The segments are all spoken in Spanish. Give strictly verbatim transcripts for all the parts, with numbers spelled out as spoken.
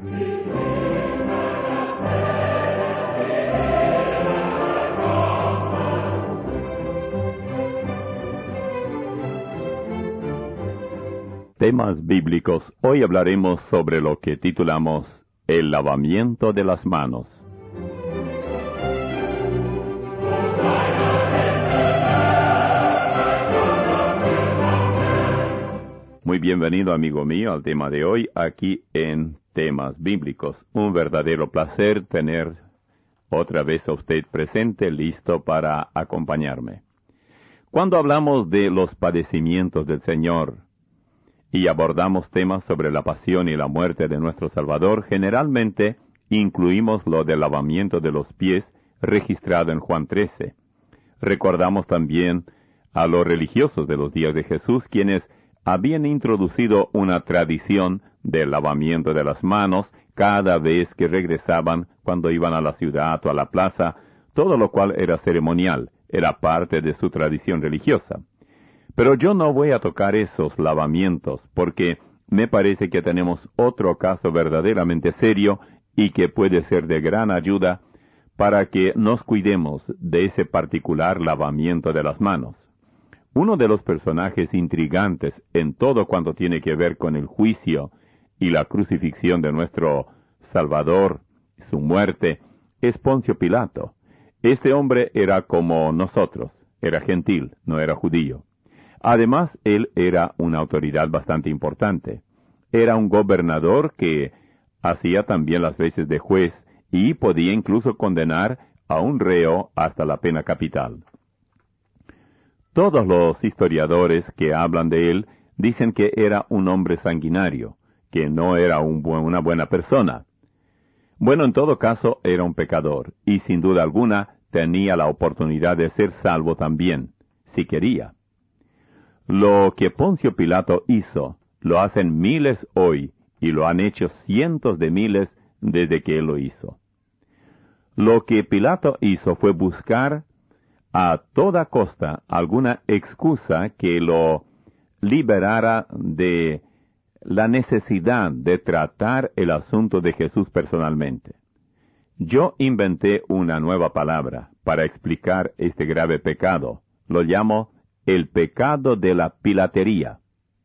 Temas bíblicos. Hoy hablaremos sobre lo que titulamos el lavamiento de las manos. Muy bienvenido, amigo mío, al tema de hoy, aquí en Temas Bíblicos. Un verdadero placer tener otra vez a usted presente, listo para acompañarme. Cuando hablamos de los padecimientos del Señor y abordamos temas sobre la pasión y la muerte de nuestro Salvador, generalmente incluimos lo del lavamiento de los pies registrado en Juan trece. Recordamos también a los religiosos de los días de Jesús, quienes habían introducido una tradición del lavamiento de las manos cada vez que regresaban cuando iban a la ciudad o a la plaza, todo lo cual era ceremonial, era parte de su tradición religiosa. Pero yo no voy a tocar esos lavamientos, porque me parece que tenemos otro caso verdaderamente serio y que puede ser de gran ayuda para que nos cuidemos de ese particular lavamiento de las manos. Uno de los personajes intrigantes en todo cuanto tiene que ver con el juicio y la crucifixión de nuestro Salvador, su muerte, es Poncio Pilato. Este hombre era como nosotros, era gentil, no era judío. Además, él era una autoridad bastante importante. Era un gobernador que hacía también las veces de juez y podía incluso condenar a un reo hasta la pena capital. Todos los historiadores que hablan de él dicen que era un hombre sanguinario, que no era un buen, una buena persona. Bueno, en todo caso, era un pecador, y sin duda alguna tenía la oportunidad de ser salvo también, si quería. Lo que Poncio Pilato hizo, lo hacen miles hoy, y lo han hecho cientos de miles desde que él lo hizo. Lo que Pilato hizo fue buscar a toda costa alguna excusa que lo liberara de la necesidad de tratar el asunto de Jesús personalmente. Yo inventé una nueva palabra para explicar este grave pecado. Lo llamo el pecado de la pilatería.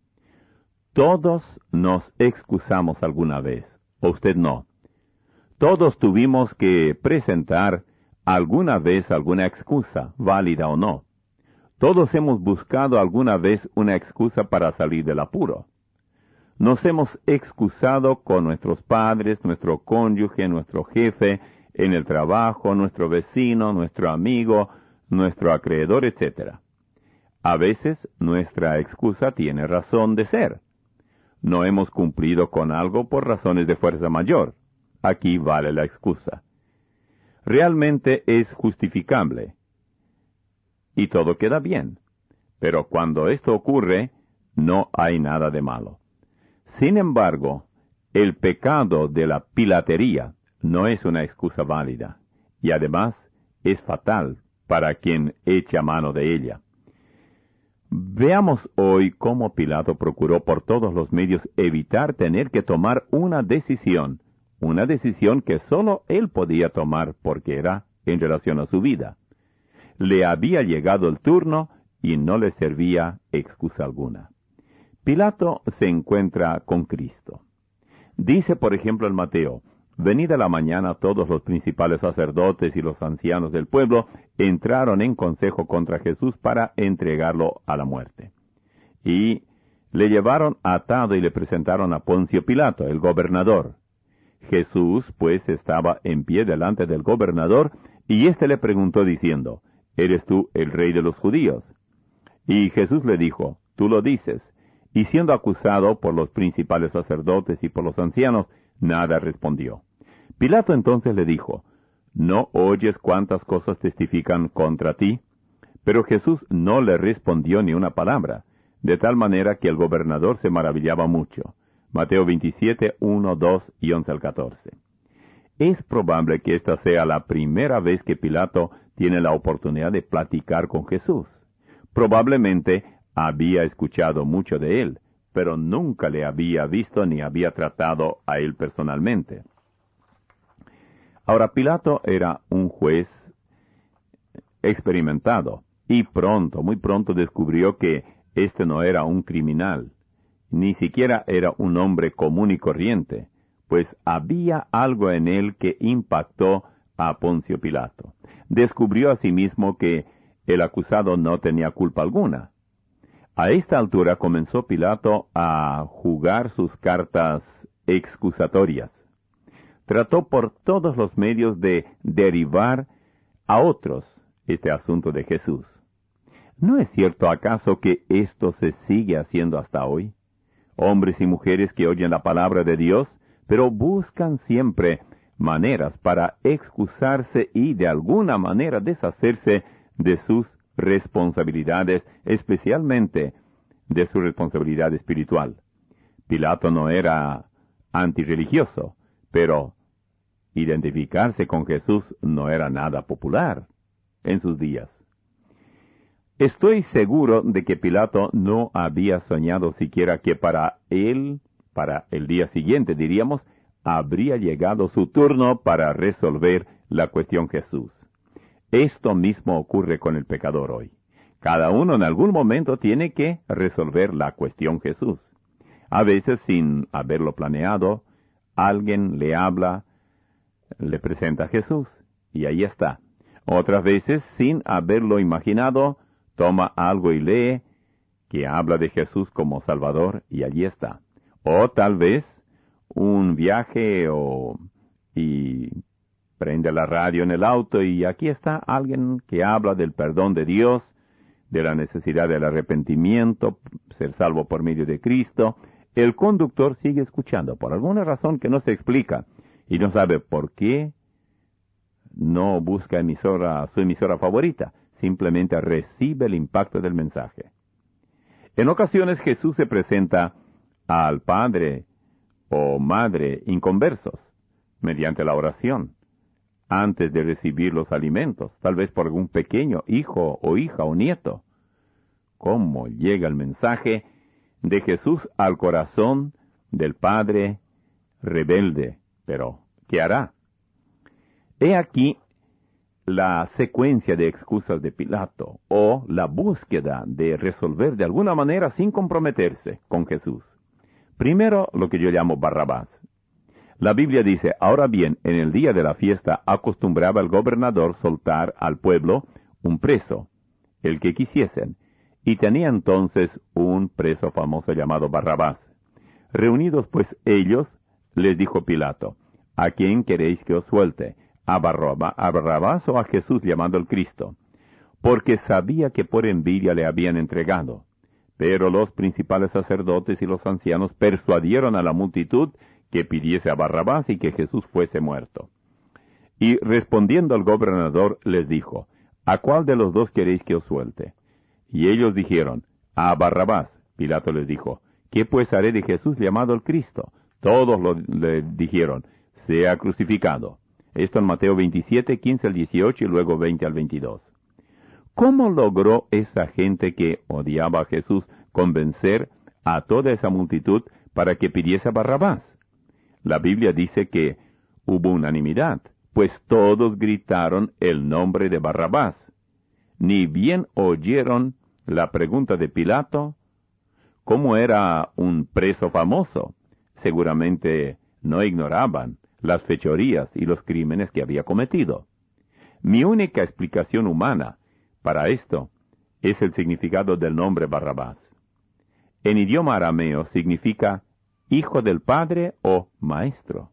Todos nos excusamos alguna vez, o usted no. Todos tuvimos que presentar alguna vez alguna excusa, válida o no. Todos hemos buscado alguna vez una excusa para salir del apuro. Nos hemos excusado con nuestros padres, nuestro cónyuge, nuestro jefe, en el trabajo, nuestro vecino, nuestro amigo, nuestro acreedor, etcétera. A veces nuestra excusa tiene razón de ser. No hemos cumplido con algo por razones de fuerza mayor. Aquí vale la excusa. Realmente es justificable. Y todo queda bien. Pero cuando esto ocurre, no hay nada de malo. Sin embargo, el pecado de la pilatería no es una excusa válida. Y además es fatal para quien echa mano de ella. Veamos hoy cómo Pilato procuró por todos los medios evitar tener que tomar una decisión, una decisión que sólo él podía tomar porque era en relación a su vida. Le había llegado el turno y no le servía excusa alguna. Pilato se encuentra con Cristo. Dice, por ejemplo, en Mateo: venida la mañana todos los principales sacerdotes y los ancianos del pueblo entraron en consejo contra Jesús para entregarlo a la muerte. Y le llevaron atado y le presentaron a Poncio Pilato, el gobernador. Jesús, pues, estaba en pie delante del gobernador, y éste le preguntó diciendo: ¿eres tú el rey de los judíos? Y Jesús le dijo: tú lo dices. Y siendo acusado por los principales sacerdotes y por los ancianos, nada respondió. Pilato entonces le dijo: ¿no oyes cuántas cosas testifican contra ti? Pero Jesús no le respondió ni una palabra, de tal manera que el gobernador se maravillaba mucho. Mateo veintisiete, uno, dos y once al catorce. Es probable que esta sea la primera vez que Pilato tiene la oportunidad de platicar con Jesús. Probablemente había escuchado mucho de él, pero nunca le había visto ni había tratado a él personalmente. Ahora, Pilato era un juez experimentado, y pronto, muy pronto descubrió que este no era un criminal, ni siquiera era un hombre común y corriente, pues había algo en él que impactó a Poncio Pilato. Descubrió asimismo que el acusado no tenía culpa alguna. A esta altura comenzó Pilato a jugar sus cartas excusatorias. Trató por todos los medios de derivar a otros este asunto de Jesús. ¿No es cierto acaso que esto se sigue haciendo hasta hoy? Hombres y mujeres que oyen la palabra de Dios, pero buscan siempre maneras para excusarse y de alguna manera deshacerse de sus responsabilidades, especialmente de su responsabilidad espiritual. Pilato no era antirreligioso, pero identificarse con Jesús no era nada popular en sus días. Estoy seguro de que Pilato no había soñado siquiera que para él, para el día siguiente, diríamos, habría llegado su turno para resolver la cuestión Jesús. Esto mismo ocurre con el pecador hoy. Cada uno en algún momento tiene que resolver la cuestión Jesús. A veces, sin haberlo planeado, alguien le habla, le presenta a Jesús, y ahí está. Otras veces, sin haberlo imaginado, toma algo y lee que habla de Jesús como Salvador, y allí está. O tal vez un viaje o y prende la radio en el auto y aquí está alguien que habla del perdón de Dios, de la necesidad del arrepentimiento, ser salvo por medio de Cristo. El conductor sigue escuchando por alguna razón que no se explica y no sabe por qué no busca emisora, su emisora favorita. Simplemente recibe el impacto del mensaje. En ocasiones Jesús se presenta al padre o madre inconversos mediante la oración, antes de recibir los alimentos, tal vez por algún pequeño hijo o hija o nieto. ¿Cómo llega el mensaje de Jesús al corazón del padre rebelde? Pero, ¿qué hará? He aquí la secuencia de excusas de Pilato, o la búsqueda de resolver de alguna manera sin comprometerse con Jesús. Primero, lo que yo llamo Barrabás. La Biblia dice, ahora bien, en el día de la fiesta acostumbraba el gobernador soltar al pueblo un preso, el que quisiesen, y tenía entonces un preso famoso llamado Barrabás. Reunidos pues ellos, les dijo Pilato, ¿a quién queréis que os suelte? ¿A Barrabás, a Barrabás o a Jesús llamado el Cristo? Porque sabía que por envidia le habían entregado. Pero los principales sacerdotes y los ancianos persuadieron a la multitud que pidiese a Barrabás y que Jesús fuese muerto. Y respondiendo al gobernador les dijo, ¿a cuál de los dos queréis que os suelte? Y ellos dijeron, a Barrabás. Pilato les dijo, ¿qué pues haré de Jesús llamado el Cristo? Todos lo, le dijeron, sea crucificado. Esto en Mateo veintisiete, quince al dieciocho y luego veinte al veintidós. ¿Cómo logró esa gente que odiaba a Jesús convencer a toda esa multitud para que pidiese a Barrabás? La Biblia dice que hubo unanimidad, pues todos gritaron el nombre de Barrabás. Ni bien oyeron la pregunta de Pilato, ¿cómo era un preso famoso? Seguramente no ignoraban las fechorías y los crímenes que había cometido. Mi única explicación humana para esto es el significado del nombre Barrabás. En idioma arameo significa hijo del padre o maestro.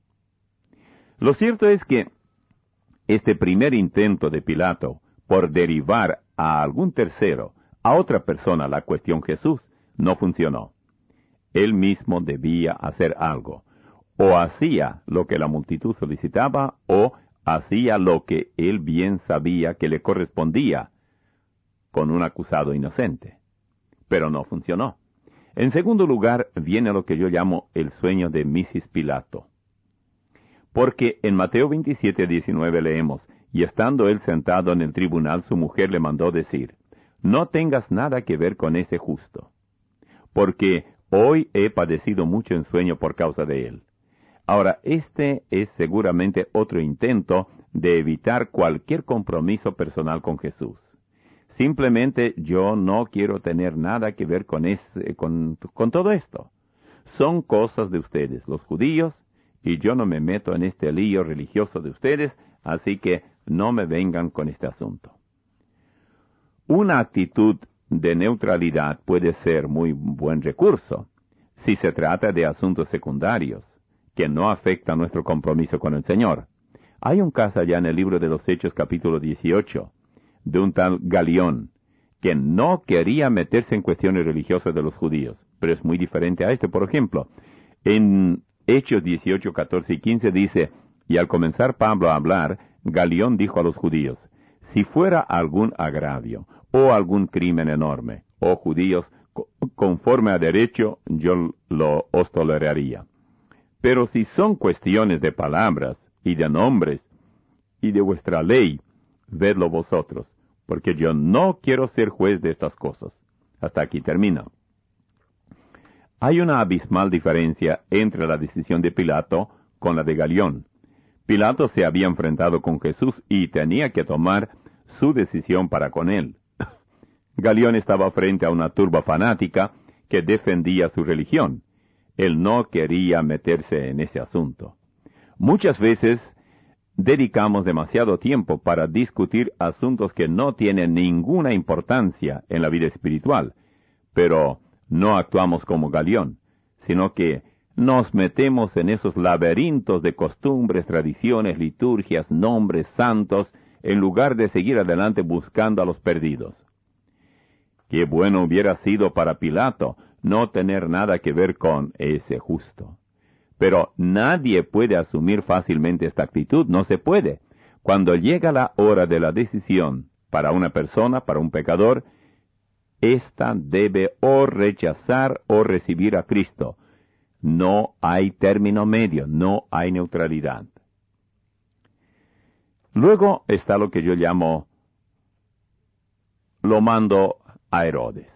Lo cierto es que este primer intento de Pilato por derivar a algún tercero, a otra persona la cuestión Jesús, no funcionó. Él mismo debía hacer algo. O hacía lo que la multitud solicitaba, o hacía lo que él bien sabía que le correspondía con un acusado inocente. Pero no funcionó. En segundo lugar, viene lo que yo llamo el sueño de misis Pilato. Porque en Mateo veintisiete, diecinueve leemos, y estando él sentado en el tribunal, su mujer le mandó decir, no tengas nada que ver con ese justo, porque Hoy he padecido mucho en sueño por causa de él. Ahora, este es seguramente otro intento de evitar cualquier compromiso personal con Jesús. Simplemente yo no quiero tener nada que ver con, ese, con, con todo esto. Son cosas de ustedes, los judíos, y yo no me meto en este lío religioso de ustedes, así que no me vengan con este asunto. Una actitud de neutralidad puede ser muy buen recurso si se trata de asuntos secundarios que no afectan nuestro compromiso con el Señor. Hay un caso allá en el libro de los Hechos capítulo dieciocho de un tal Galión que no quería meterse en cuestiones religiosas de los judíos, pero es muy diferente a este. Por ejemplo, en Hechos dieciocho, catorce y quince dice: y al comenzar Pablo a hablar, Galión dijo a los judíos: si fuera algún agravio o algún crimen enorme, oh judíos, conforme a derecho, yo lo os toleraría. Pero si son cuestiones de palabras y de nombres y de vuestra ley, vedlo vosotros, porque yo no quiero ser juez de estas cosas. Hasta aquí termina. Hay una abismal diferencia entre la decisión de Pilato con la de Galión. Pilato se había enfrentado con Jesús y tenía que tomar su decisión para con él. Galión estaba frente a una turba fanática que defendía su religión. Él no quería meterse en ese asunto. Muchas veces dedicamos demasiado tiempo para discutir asuntos que no tienen ninguna importancia en la vida espiritual, pero no actuamos como Galión, sino que nos metemos en esos laberintos de costumbres, tradiciones, liturgias, nombres santos, en lugar de seguir adelante buscando a los perdidos. Qué bueno hubiera sido para Pilato no tener nada que ver con ese justo. Pero nadie puede asumir fácilmente esta actitud, no se puede. Cuando llega la hora de la decisión para una persona, para un pecador, ésta debe o rechazar o recibir a Cristo. No hay término medio, no hay neutralidad. Luego está lo que yo llamo, lo mando a Herodes.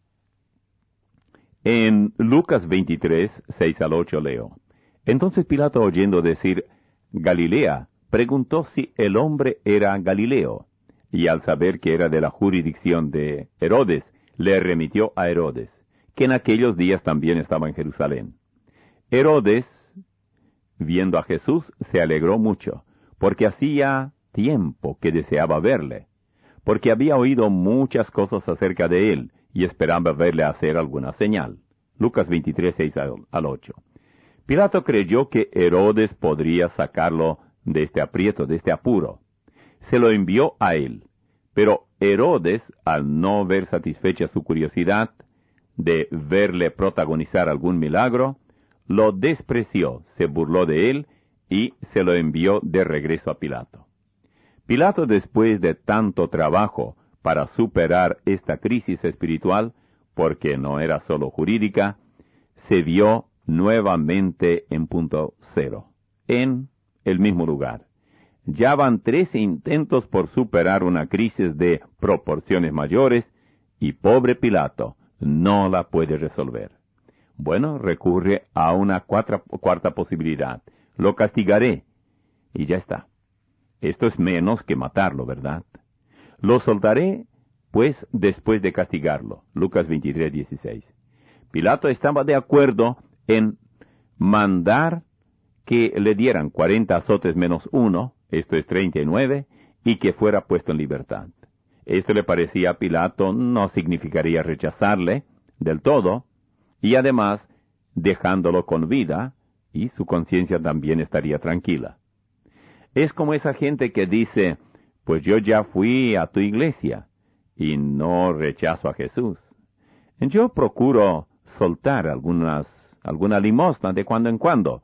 En Lucas veintitrés, seis al ocho leo: entonces Pilato, oyendo decir Galilea, preguntó si el hombre era Galileo, y al saber que era de la jurisdicción de Herodes, le remitió a Herodes, que en aquellos días también estaba en Jerusalén. Herodes, viendo a Jesús, se alegró mucho, porque hacía tiempo que deseaba verle, porque había oído muchas cosas acerca de él, y esperaba verle hacer alguna señal. Lucas veintitrés, seis al ocho. Pilato creyó que Herodes podría sacarlo de este aprieto, de este apuro. Se lo envió a él, pero Herodes, al no ver satisfecha su curiosidad de verle protagonizar algún milagro, lo despreció, se burló de él y se lo envió de regreso a Pilato. Pilato, después de tanto trabajo para superar esta crisis espiritual, porque no era solo jurídica, se vio nuevamente en punto cero, en el mismo lugar. Ya van tres intentos por superar una crisis de proporciones mayores, y pobre Pilato no la puede resolver. Bueno, recurre a una cuarta, cuarta posibilidad. Lo castigaré, y ya está. Esto es menos que matarlo, ¿verdad? Lo soltaré, pues, después de castigarlo. Lucas veintitrés, dieciséis. Pilato estaba de acuerdo en mandar que le dieran cuarenta azotes menos uno, esto es treinta y nueve, y que fuera puesto en libertad. Esto le parecía a Pilato no significaría rechazarle del todo, y además dejándolo con vida, y su conciencia también estaría tranquila. Es como esa gente que dice, pues yo ya fui a tu iglesia, y no rechazo a Jesús. Yo procuro soltar algunas, alguna limosna de cuando en cuando,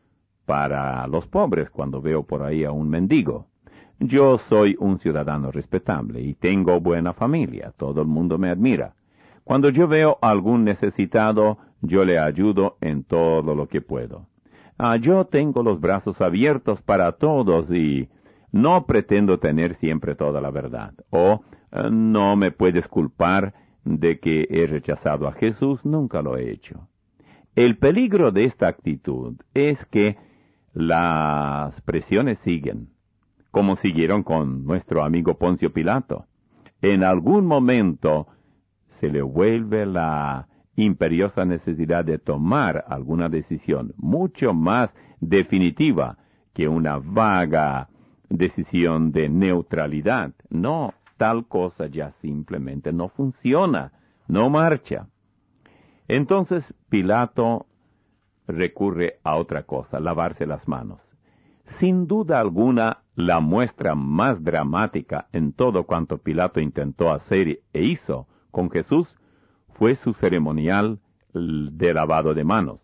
para los pobres cuando veo por ahí a un mendigo. Yo soy un ciudadano respetable y tengo buena familia, todo el mundo me admira. Cuando yo veo a algún necesitado, yo le ayudo en todo lo que puedo. Ah, yo tengo los brazos abiertos para todos y no pretendo tener siempre toda la verdad. O eh, no me puedes culpar de que he rechazado a Jesús, nunca lo he hecho. El peligro de esta actitud es que las presiones siguen, como siguieron con nuestro amigo Poncio Pilato. En algún momento se le vuelve la imperiosa necesidad de tomar alguna decisión mucho más definitiva que una vaga decisión de neutralidad. No, tal cosa ya simplemente no funciona, no marcha. Entonces Pilato recurre a otra cosa, lavarse las manos. Sin duda alguna, la muestra más dramática en todo cuanto Pilato intentó hacer e hizo con Jesús fue su ceremonial de lavado de manos.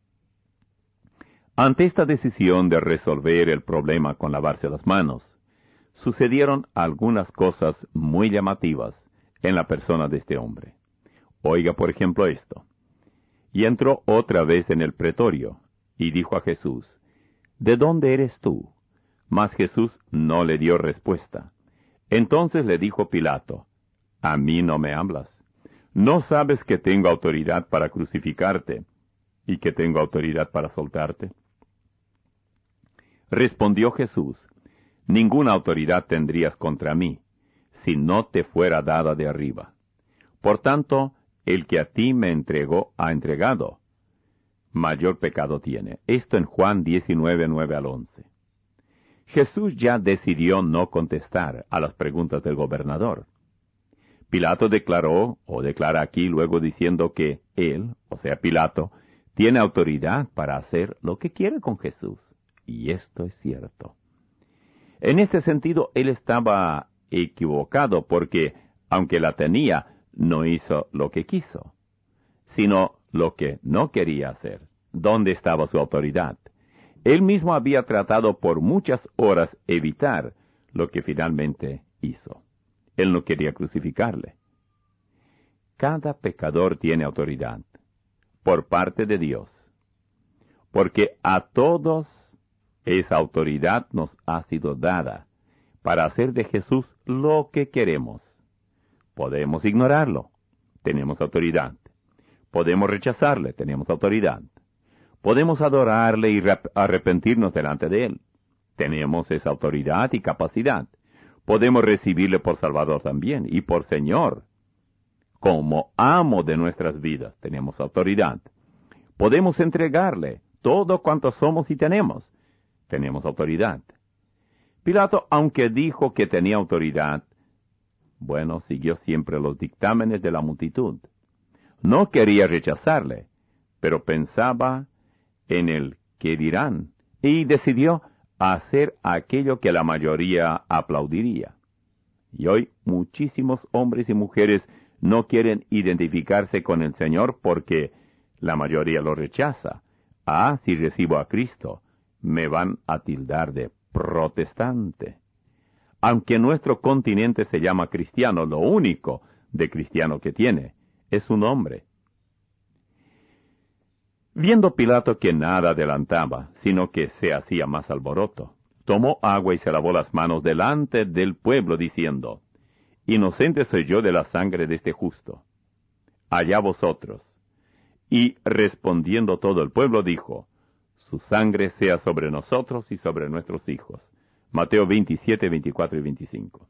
Ante esta decisión de resolver el problema con lavarse las manos, sucedieron algunas cosas muy llamativas en la persona de este hombre. Oiga, por ejemplo, esto. Y entró otra vez en el pretorio, y dijo a Jesús, ¿de dónde eres tú? Mas Jesús no le dio respuesta. Entonces le dijo Pilato, ¿a mí no me hablas? ¿No sabes que tengo autoridad para crucificarte y que tengo autoridad para soltarte? Respondió Jesús, ninguna autoridad tendrías contra mí, si no te fuera dada de arriba. Por tanto, el que a ti me entregó ha entregado. Mayor pecado tiene. Esto en Juan diecinueve, nueve al once. Jesús ya decidió no contestar a las preguntas del gobernador. Pilato declaró, o declara aquí luego diciendo que él, o sea Pilato, tiene autoridad para hacer lo que quiere con Jesús. Y esto es cierto. En este sentido, él estaba equivocado porque, aunque la tenía, no hizo lo que quiso, sino lo que no quería hacer. ¿Dónde estaba su autoridad? Él mismo había tratado por muchas horas evitar lo que finalmente hizo. Él no quería crucificarle. Cada pecador tiene autoridad por parte de Dios, porque a todos esa autoridad nos ha sido dada para hacer de Jesús lo que queremos. Podemos ignorarlo, tenemos autoridad. Podemos rechazarle, tenemos autoridad. Podemos adorarle y arrepentirnos delante de él. Tenemos esa autoridad y capacidad. Podemos recibirle por Salvador también y por Señor. Como amo de nuestras vidas, tenemos autoridad. Podemos entregarle todo cuanto somos y tenemos. Tenemos autoridad. Pilato, aunque dijo que tenía autoridad, bueno, siguió siempre los dictámenes de la multitud. No quería rechazarle, pero pensaba en el qué dirán, y decidió hacer aquello que la mayoría aplaudiría. Y hoy muchísimos hombres y mujeres no quieren identificarse con el Señor porque la mayoría lo rechaza. Ah, si recibo a Cristo, me van a tildar de protestante. Aunque nuestro continente se llama cristiano, lo único de cristiano que tiene es su nombre. Viendo Pilato que nada adelantaba, sino que se hacía más alboroto, tomó agua y se lavó las manos delante del pueblo, diciendo, Inocente soy yo de la sangre de este justo. Allá vosotros. Y respondiendo todo el pueblo dijo, Su sangre sea sobre nosotros y sobre nuestros hijos. Mateo veintisiete, veinticuatro y veinticinco.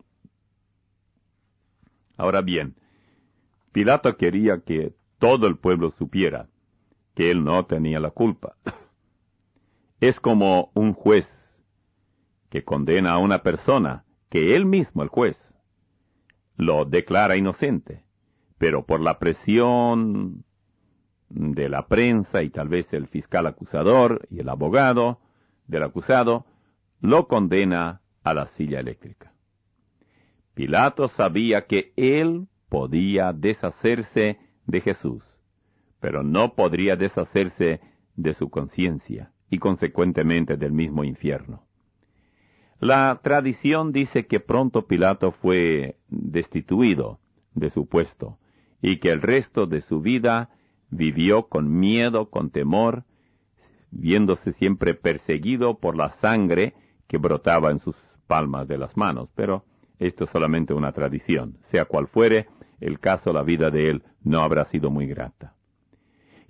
Ahora bien, Pilato quería que todo el pueblo supiera que él no tenía la culpa. Es como un juez que condena a una persona que él mismo, el juez, lo declara inocente, pero por la presión de la prensa y tal vez el fiscal acusador y el abogado del acusado, lo condena a la silla eléctrica. Pilato sabía que él podía deshacerse de Jesús, pero no podría deshacerse de su conciencia y consecuentemente del mismo infierno. La tradición dice que pronto Pilato fue destituido de su puesto y que el resto de su vida vivió con miedo, con temor, viéndose siempre perseguido por la sangre que brotaba en sus palmas de las manos. Pero esto es solamente una tradición. Sea cual fuere el caso, la vida de él no habrá sido muy grata.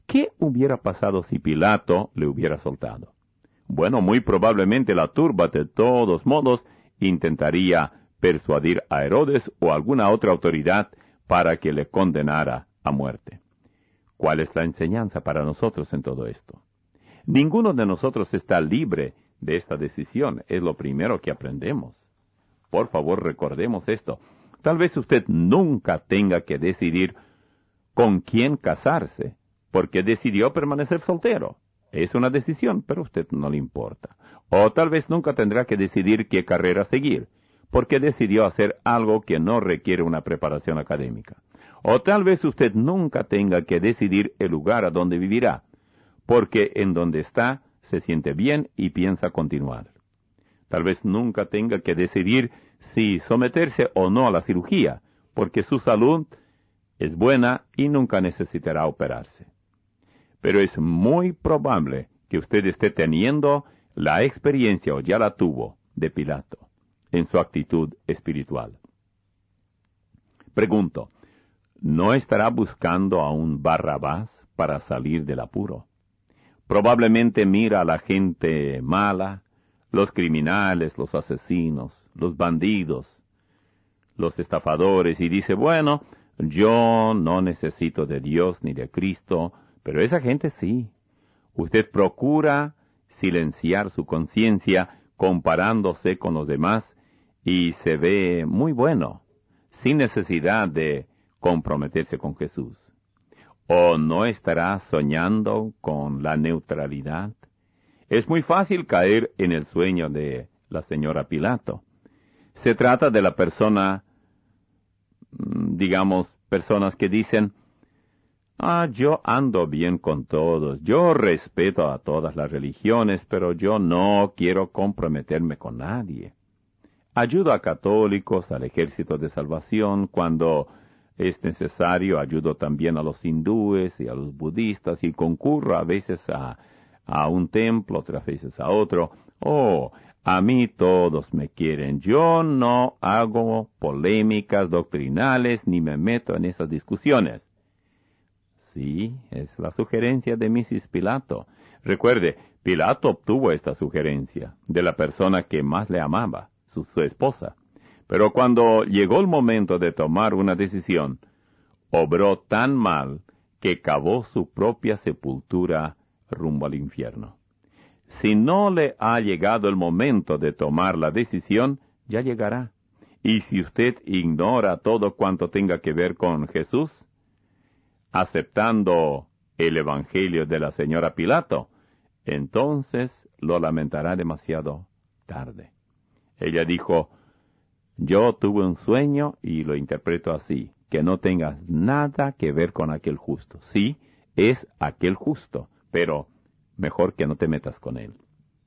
¿Qué hubiera pasado si Pilato le hubiera soltado? Bueno, muy probablemente la turba de todos modos intentaría persuadir a Herodes o alguna otra autoridad para que le condenara a muerte. ¿Cuál es la enseñanza para nosotros en todo esto? Ninguno de nosotros está libre de esta decisión, es lo primero que aprendemos. Por favor, recordemos esto. Tal vez usted nunca tenga que decidir con quién casarse, porque decidió permanecer soltero. Es una decisión, pero a usted no le importa. O tal vez nunca tendrá que decidir qué carrera seguir, porque decidió hacer algo que no requiere una preparación académica. O tal vez usted nunca tenga que decidir el lugar a donde vivirá, porque en donde está se siente bien y piensa continuar. Tal vez nunca tenga que decidir si someterse o no a la cirugía, porque su salud es buena y nunca necesitará operarse. Pero es muy probable que usted esté teniendo la experiencia, o ya la tuvo, de Pilato, en su actitud espiritual. Pregunto, ¿no estará buscando a un Barrabás para salir del apuro? Probablemente mira a la gente mala, los criminales, los asesinos, los bandidos, los estafadores, y dice, bueno, yo no necesito de Dios ni de Cristo, pero esa gente sí. Usted procura silenciar su conciencia comparándose con los demás y se ve muy bueno, sin necesidad de comprometerse con Jesús. ¿O no estará soñando con la neutralidad? Es muy fácil caer en el sueño de la señora Pilato. Se trata de la persona, digamos, personas que dicen, ah, yo ando bien con todos, yo respeto a todas las religiones, pero yo no quiero comprometerme con nadie. Ayudo a católicos, al ejército de salvación, cuando es necesario, ayudo también a los hindúes y a los budistas, y concurro a veces a, a un templo, otras veces a otro. Oh, a mí todos me quieren. Yo no hago polémicas doctrinales ni me meto en esas discusiones. Sí, es la sugerencia de misis Pilato. Recuerde, Pilato obtuvo esta sugerencia de la persona que más le amaba, su, su esposa. Pero cuando llegó el momento de tomar una decisión, obró tan mal que cavó su propia sepultura rumbo al infierno. Si no le ha llegado el momento de tomar la decisión, ya llegará. Y si usted ignora todo cuanto tenga que ver con Jesús, aceptando el evangelio de la señora Pilato, entonces lo lamentará demasiado tarde. Ella dijo, yo tuve un sueño y lo interpreto así, que no tengas nada que ver con aquel justo. Sí, es aquel justo, pero mejor que no te metas con él.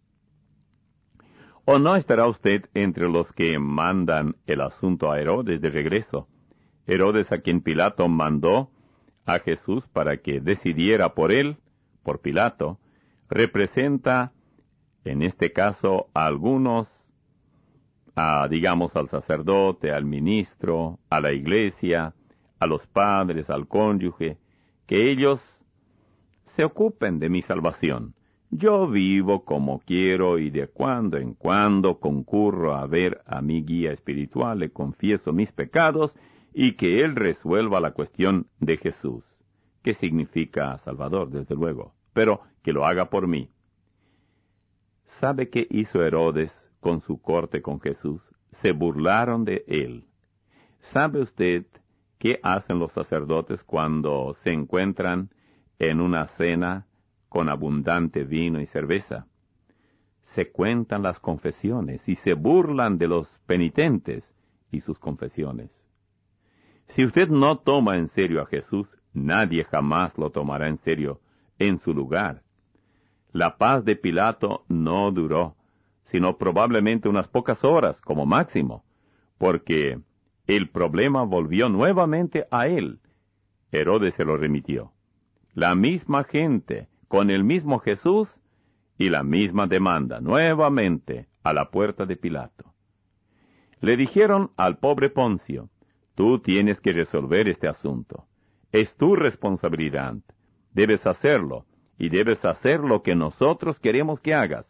¿O no estará usted entre los que mandan el asunto a Herodes de regreso? Herodes, a quien Pilato mandó a Jesús para que decidiera por él, por Pilato, representa, en este caso, a algunos, a, digamos, al sacerdote, al ministro, a la iglesia, a los padres, al cónyuge, que ellos se ocupen de mi salvación. Yo vivo como quiero y de cuando en cuando concurro a ver a mi guía espiritual, le confieso mis pecados y que él resuelva la cuestión de Jesús, que significa Salvador, desde luego, pero que lo haga por mí. ¿Sabe qué hizo Herodes con su corte con Jesús? Se burlaron de él. ¿Sabe usted qué hacen los sacerdotes cuando se encuentran en una cena con abundante vino y cerveza? Se cuentan las confesiones y se burlan de los penitentes y sus confesiones. Si usted no toma en serio a Jesús, nadie jamás lo tomará en serio en su lugar. La paz de Pilato no duró, sino probablemente unas pocas horas como máximo, porque el problema volvió nuevamente a él. Herodes se lo remitió. La misma gente, con el mismo Jesús, y la misma demanda, nuevamente, a la puerta de Pilato. Le dijeron al pobre Poncio, tú tienes que resolver este asunto. Es tu responsabilidad. Debes hacerlo, y debes hacer lo que nosotros queremos que hagas.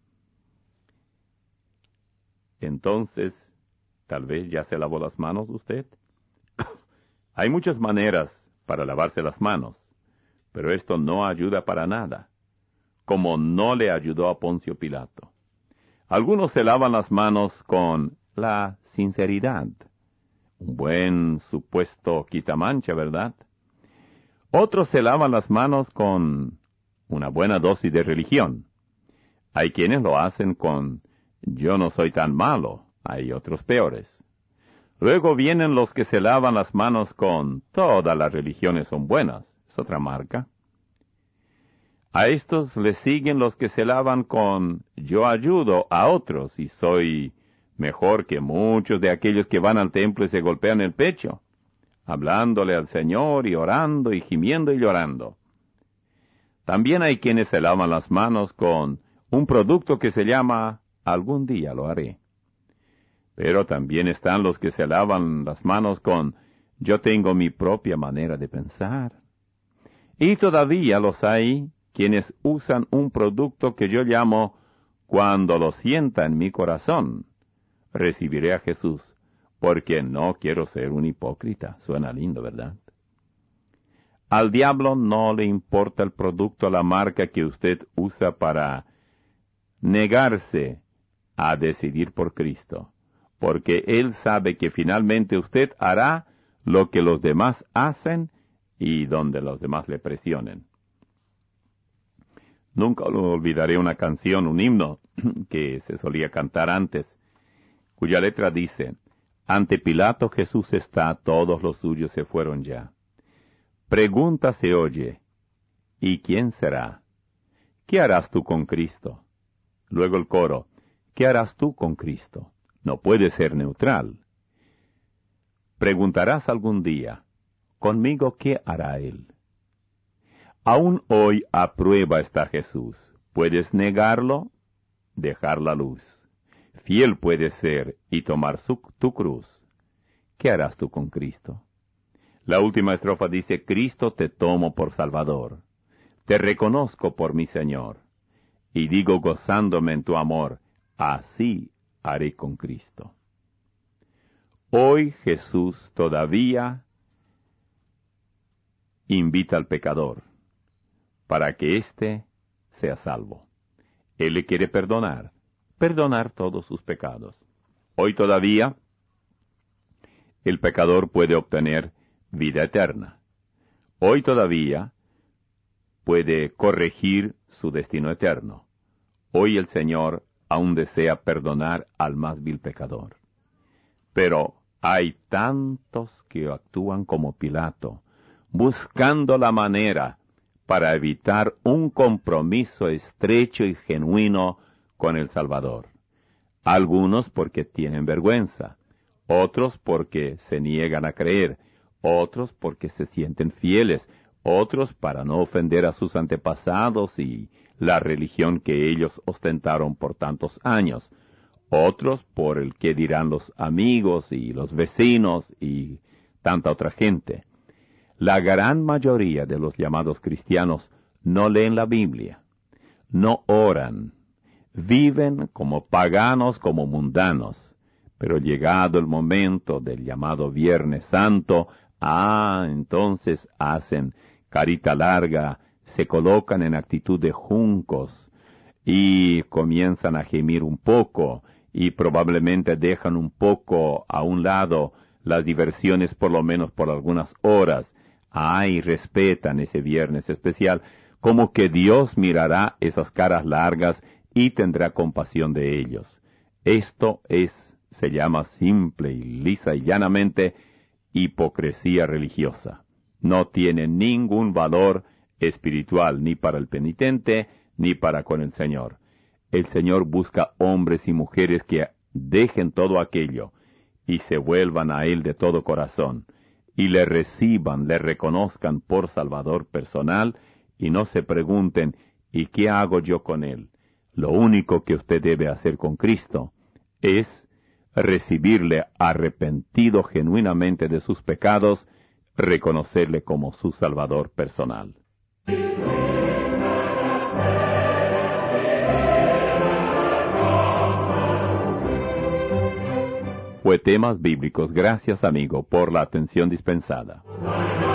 Entonces, tal vez ya se lavó las manos usted. Hay muchas maneras para lavarse las manos, pero esto no ayuda para nada, como no le ayudó a Poncio Pilato. Algunos se lavan las manos con la sinceridad, un buen supuesto quitamancha, ¿verdad? Otros se lavan las manos con una buena dosis de religión. Hay quienes lo hacen con yo no soy tan malo, hay otros peores. Luego vienen los que se lavan las manos con todas las religiones son buenas, es otra marca. A estos les siguen los que se lavan con yo ayudo a otros y soy mejor que muchos de aquellos que van al templo y se golpean el pecho, hablándole al Señor y orando y gimiendo y llorando. También hay quienes se lavan las manos con un producto que se llama algún día lo haré. Pero también están los que se lavan las manos con yo tengo mi propia manera de pensar. Y todavía los hay quienes usan un producto que yo llamo cuando lo sienta en mi corazón, recibiré a Jesús, porque no quiero ser un hipócrita. Suena lindo, ¿verdad? Al diablo no le importa el producto, la marca que usted usa para negarse a decidir por Cristo, porque él sabe que finalmente usted hará lo que los demás hacen y donde los demás le presionen. Nunca lo olvidaré una canción, un himno que se solía cantar antes, cuya letra dice, ante Pilato Jesús está, todos los suyos se fueron ya. Pregunta se oye, ¿y quién será? ¿Qué harás tú con Cristo? Luego el coro, ¿qué harás tú con Cristo? No puede ser neutral. Preguntarás algún día, ¿conmigo qué hará Él? Aún hoy a prueba está Jesús. ¿Puedes negarlo? Dejar la luz. Fiel puedes ser y tomar su, tu cruz. ¿Qué harás tú con Cristo? La última estrofa dice, Cristo te tomo por Salvador. Te reconozco por mi Señor. Y digo gozándome en tu amor, así haré con Cristo. Hoy Jesús todavía invita al pecador para que éste sea salvo. Él le quiere perdonar, perdonar todos sus pecados. Hoy todavía el pecador puede obtener vida eterna. Hoy todavía puede corregir su destino eterno. Hoy el Señor aún desea perdonar al más vil pecador. Pero hay tantos que actúan como Pilato, buscando la manera para evitar un compromiso estrecho y genuino con el Salvador. Algunos porque tienen vergüenza, otros porque se niegan a creer, otros porque se sienten fieles, otros para no ofender a sus antepasados y la religión que ellos ostentaron por tantos años, otros por el que dirán los amigos y los vecinos y tanta otra gente. La gran mayoría de los llamados cristianos no leen la Biblia, no oran, viven como paganos, como mundanos, pero llegado el momento del llamado Viernes Santo, ah, entonces hacen carita larga, se colocan en actitud de juncos y comienzan a gemir un poco y probablemente dejan un poco a un lado las diversiones por lo menos por algunas horas. Ay, respetan ese viernes especial, como que Dios mirará esas caras largas y tendrá compasión de ellos. Esto es, se llama simple y lisa y llanamente, hipocresía religiosa. No tiene ningún valor espiritual ni para el penitente ni para con el Señor. El Señor busca hombres y mujeres que dejen todo aquello y se vuelvan a Él de todo corazón, y le reciban, le reconozcan por Salvador personal, y no se pregunten, ¿y qué hago yo con Él? Lo único que usted debe hacer con Cristo es recibirle arrepentido genuinamente de sus pecados, reconocerle como su Salvador personal. Fue Temas Bíblicos. Gracias, amigo, por la atención dispensada.